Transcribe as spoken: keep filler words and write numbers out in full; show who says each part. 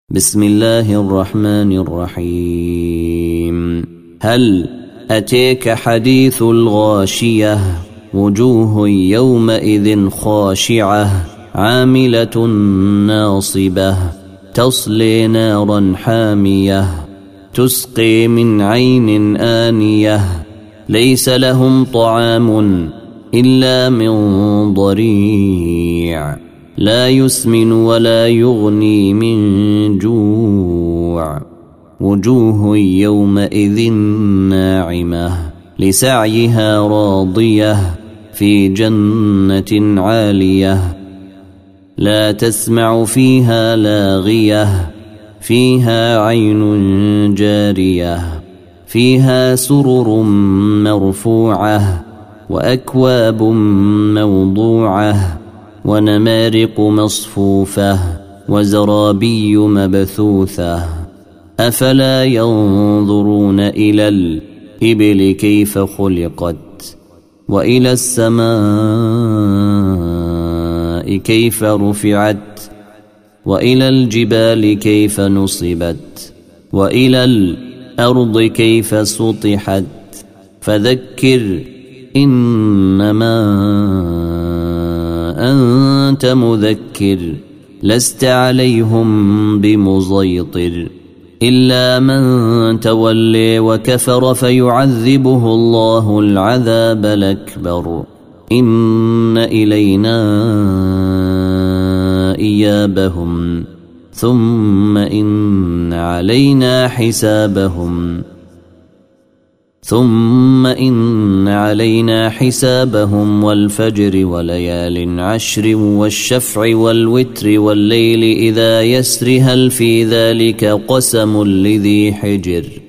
Speaker 1: بسم الله الرحمن الرحيم. هل أتيك حديث الغاشية؟ وجوه يومئذ خاشعة عاملة ناصبة تصلي نارا حامية تسقي من عين آنية ليس لهم طعام إلا من ضريع لا يسمن ولا يغني من جوع. وجوه يومئذ ناعمة لسعيها راضية في جنة عالية لا تسمع فيها لاغية فيها عين جارية فيها سرر مرفوعة وأكواب موضوعة ونمارق مصفوفة وزرابي مبثوثة. أفلا ينظرون إلى الإبل كيف خلقت وإلى السماء كيف رفعت وإلى الجبال كيف نصبت وإلى الأرض كيف سطحت. فذكر إنما أنت مذكر لست عليهم بمسيطر إلا من تولي وكفر فيعذبه الله العذاب الأكبر. إن إلينا إيابهم ثم إن علينا حسابهم ثم إن علينا حسابهم والفجر وليال عشر والشفع والوتر والليل إذا يسر هل في ذلك قسم لذي حجر.